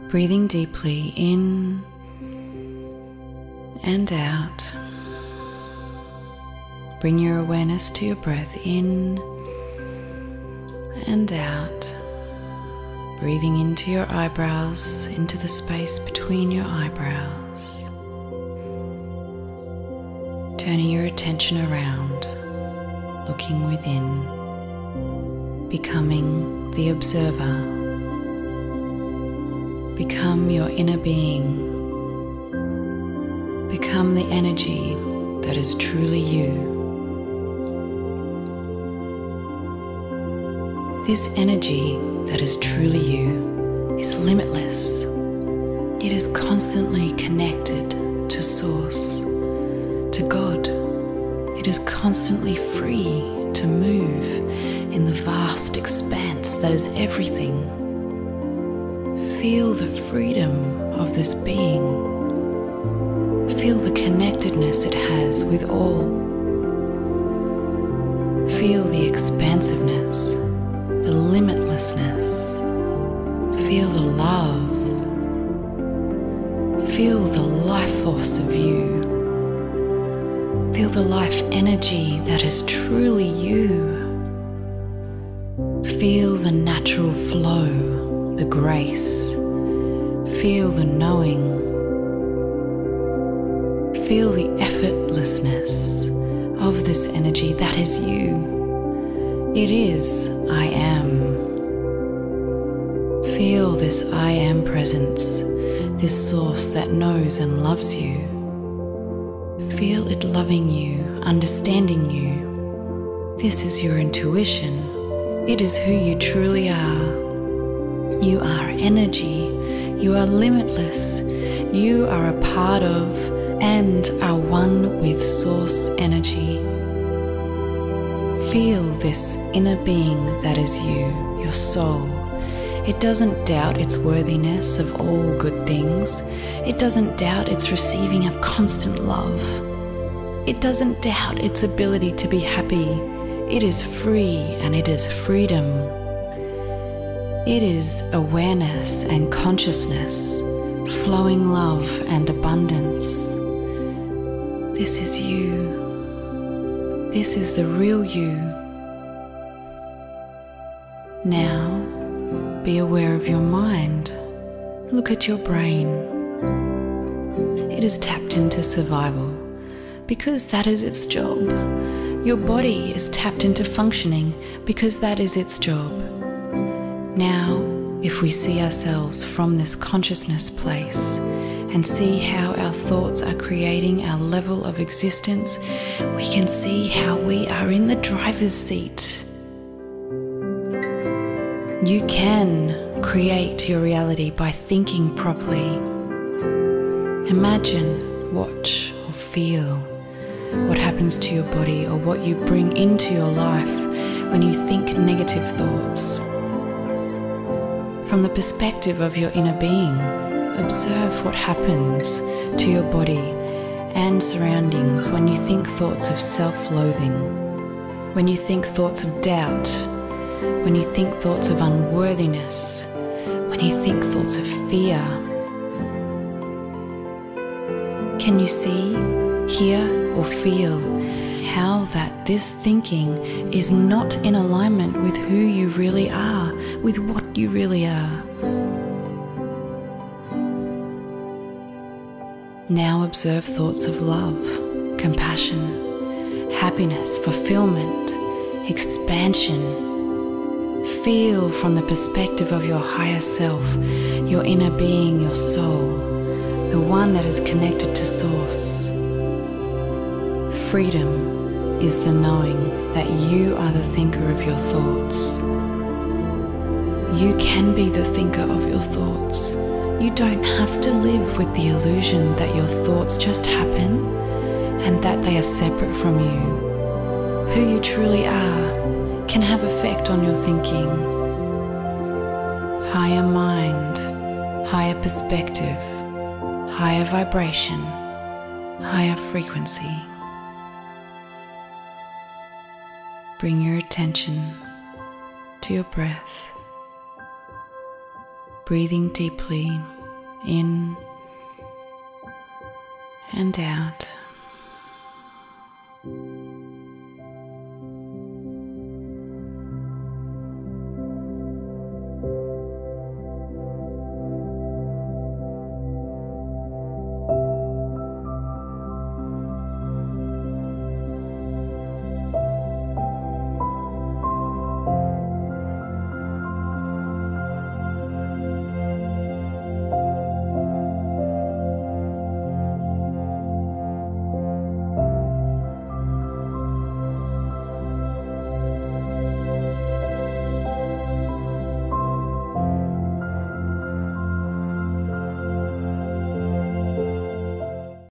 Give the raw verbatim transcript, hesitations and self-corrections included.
Breathing deeply in and out. Bring your awareness to your breath in and out. Breathing into your eyebrows, into the space between your eyebrows. Turning your attention around, looking within, becoming the observer. Become your inner being. Become the energy that is truly you. This energy that is truly you is limitless. It is constantly connected to Source, to God. It is constantly free to move in the vast expanse that is everything. Feel the freedom of this being. Feel the connectedness it has with all. Feel the expansiveness, the limitlessness. Feel the love. Feel the life force of you. Feel the life energy that is truly you. Feel the natural flow. The grace. Feel the knowing. Feel the effortlessness of this energy that is you. It is I am. Feel this I am presence, this Source that knows and loves you. Feel it loving you, understanding you. This is your intuition. It is who you truly are. You are energy. You are limitless. You are a part of and are one with Source energy. Feel this inner being that is you, your soul. It doesn't doubt its worthiness of all good things. It doesn't doubt its receiving of constant love. It doesn't doubt its ability to be happy. It is free and it is freedom. It is awareness and consciousness, flowing love and abundance. This is you. This is the real you. Now, be aware of your mind. Look at your brain. It is tapped into survival because that is its job. Your body is tapped into functioning because that is its job. Now, if we see ourselves from this consciousness place and see how our thoughts are creating our level of existence, we can see how we are in the driver's seat. You can create your reality by thinking properly. Imagine, watch, or feel what happens to your body or what you bring into your life when you think negative thoughts. From the perspective of your inner being, observe what happens to your body and surroundings when you think thoughts of self-loathing, when you think thoughts of doubt, when you think thoughts of unworthiness, when you think thoughts of fear. Can you see, hear, or feel how that this thinking is not in alignment with who you really are, with what you really are? Now observe thoughts of love, compassion, happiness, fulfillment, expansion. Feel from the perspective of your higher self, your inner being, your soul, the one that is connected to Source. Freedom is the knowing that you are the thinker of your thoughts. You can be the thinker of your thoughts. You don't have to live with the illusion that your thoughts just happen and that they are separate from you. Who you truly are can have effect on your thinking. Higher mind, higher perspective, higher vibration, higher frequency. Bring your attention to your breath, breathing deeply in and out.